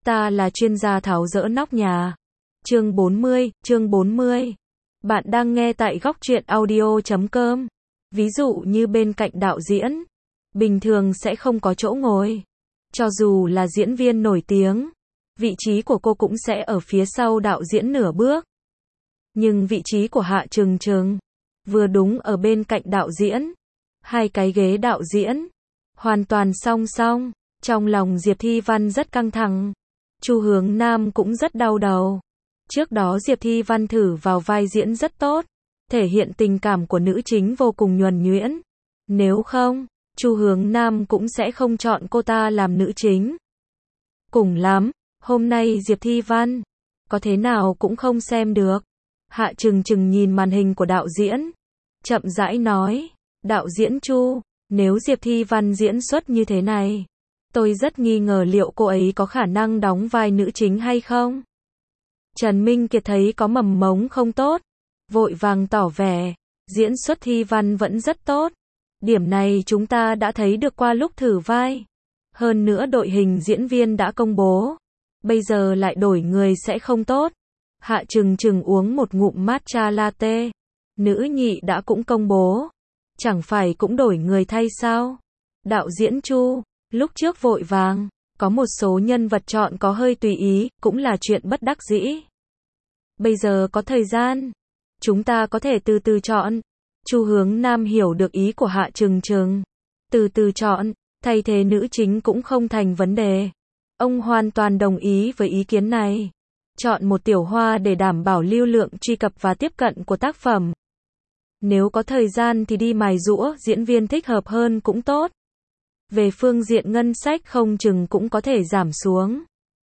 Ta là chuyên gia tháo dỡ nóc nhà. Chương 40. Bạn đang nghe tại góc truyện audio.com. Ví dụ như bên cạnh đạo diễn, bình thường sẽ không có chỗ ngồi. Cho dù là diễn viên nổi tiếng, vị trí của cô cũng sẽ ở phía sau đạo diễn nửa bước. Nhưng vị trí của Hạ Trừng Trừng, vừa đúng ở bên cạnh đạo diễn. Hai cái ghế đạo diễn, hoàn toàn song song. Trong lòng Diệp Thi Văn rất căng thẳng. Chu Hướng Nam cũng rất đau đầu. Trước đó Diệp Thi Văn thử vào vai diễn rất tốt, thể hiện tình cảm của nữ chính vô cùng nhuần nhuyễn. Nếu không, Chu Hướng Nam cũng sẽ không chọn cô ta làm nữ chính. Cùng lắm, hôm nay Diệp Thi Văn, có thế nào cũng không xem được. Hạ Trừng Trừng nhìn màn hình của đạo diễn, chậm rãi nói, đạo diễn Chu, nếu Diệp Thi Văn diễn xuất như thế này, tôi rất nghi ngờ liệu cô ấy có khả năng đóng vai nữ chính hay không. Trần Minh Kiệt thấy có mầm mống không tốt, vội vàng tỏ vẻ, diễn xuất Thi Văn vẫn rất tốt. Điểm này chúng ta đã thấy được qua lúc thử vai. Hơn nữa đội hình diễn viên đã công bố. Bây giờ lại đổi người sẽ không tốt. Hạ Trừng Trừng uống một ngụm matcha latte. Nữ nhị đã cũng công bố. Chẳng phải cũng đổi người thay sao? Đạo diễn Chu, lúc trước vội vàng, có một số nhân vật chọn có hơi tùy ý, cũng là chuyện bất đắc dĩ. Bây giờ có thời gian, chúng ta có thể từ từ chọn. Chu Hướng Nam hiểu được ý của Hạ Trừng Trừng. Từ từ chọn, thay thế nữ chính cũng không thành vấn đề. Ông hoàn toàn đồng ý với ý kiến này. Chọn một tiểu hoa để đảm bảo lưu lượng truy cập và tiếp cận của tác phẩm. Nếu có thời gian thì đi mài giũa diễn viên thích hợp hơn cũng tốt. Về phương diện ngân sách không chừng cũng có thể giảm xuống.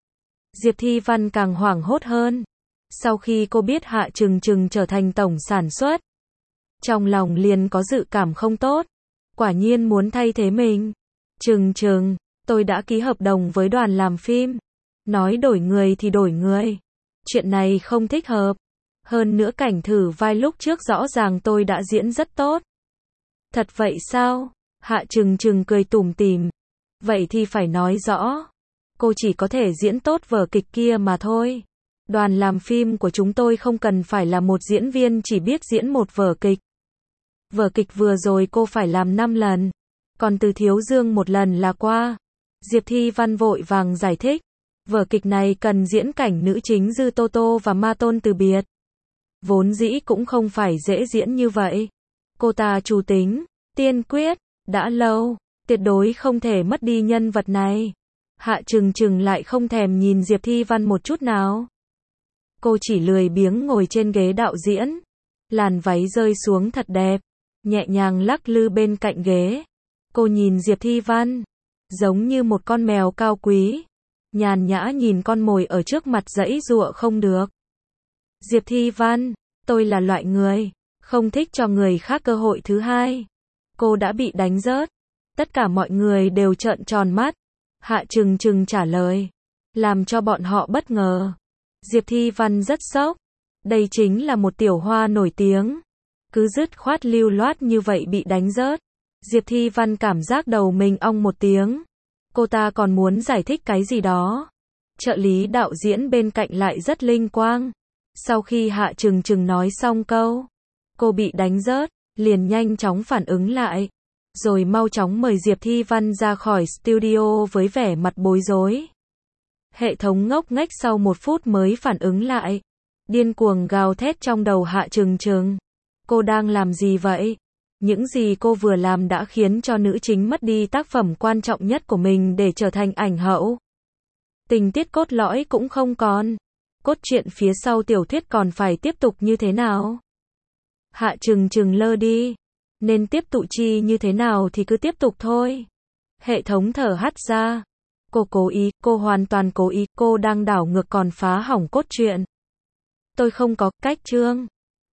Diệp Thi Văn càng hoảng hốt hơn. Sau khi cô biết Hạ Trừng Trừng trở thành tổng sản xuất, trong lòng liền có dự cảm không tốt. Quả nhiên muốn thay thế mình. Trừng Trừng, tôi đã ký hợp đồng với đoàn làm phim. Nói đổi người thì đổi người. Chuyện này không thích hợp. Hơn nữa cảnh thử vai lúc trước rõ ràng tôi đã diễn rất tốt. Thật vậy sao? Hạ Trừng Trừng cười tủm tỉm. Vậy thì phải nói rõ. Cô chỉ có thể diễn tốt vở kịch kia mà thôi. Đoàn làm phim của chúng tôi không cần phải là một diễn viên chỉ biết diễn một vở kịch. Vở kịch vừa rồi cô phải làm 5 lần. Còn Từ Thiếu Dương một lần là qua. Diệp Thi Văn vội vàng giải thích. Vở kịch này cần diễn cảnh nữ chính Dư Tô Tô và Ma Tôn từ biệt. Vốn dĩ cũng không phải dễ diễn như vậy. Cô ta chủ tính, tiên quyết, đã lâu, tuyệt đối không thể mất đi nhân vật này. Hạ Trừng Trừng lại không thèm nhìn Diệp Thi Văn một chút nào. Cô chỉ lười biếng ngồi trên ghế đạo diễn. Làn váy rơi xuống thật đẹp, nhẹ nhàng lắc lư bên cạnh ghế. Cô nhìn Diệp Thi Văn, giống như một con mèo cao quý, nhàn nhã nhìn con mồi ở trước mặt giãy giụa không được. Diệp Thi Văn, tôi là loại người không thích cho người khác cơ hội thứ hai. Cô đã bị đánh rớt. Tất cả mọi người đều trợn tròn mắt. Hạ Trừng Trừng trả lời, làm cho bọn họ bất ngờ. Diệp Thi Văn rất sốc. Đây chính là một tiểu hoa nổi tiếng. Cứ dứt khoát lưu loát như vậy bị đánh rớt. Diệp Thi Văn cảm giác đầu mình ong một tiếng. Cô ta còn muốn giải thích cái gì đó. Trợ lý đạo diễn bên cạnh lại rất linh quang. Sau khi Hạ Trừng Trừng nói xong câu, cô bị đánh rớt, liền nhanh chóng phản ứng lại. Rồi mau chóng mời Diệp Thi Văn ra khỏi studio với vẻ mặt bối rối. Hệ thống ngốc nghếch sau 1 phút mới phản ứng lại. Điên cuồng gào thét trong đầu Hạ Trừng Trừng. Cô đang làm gì vậy? Những gì cô vừa làm đã khiến cho nữ chính mất đi tác phẩm quan trọng nhất của mình để trở thành ảnh hậu. Tình tiết cốt lõi cũng không còn. Cốt truyện phía sau tiểu thuyết còn phải tiếp tục như thế nào? Hạ Trừng Trừng lơ đi. Nên tiếp tục chi như thế nào thì cứ tiếp tục thôi. Hệ thống thở hắt ra. Cô cố ý, cô hoàn toàn cố ý, cô đang đảo ngược còn phá hỏng cốt truyện. Tôi không có cách Trương.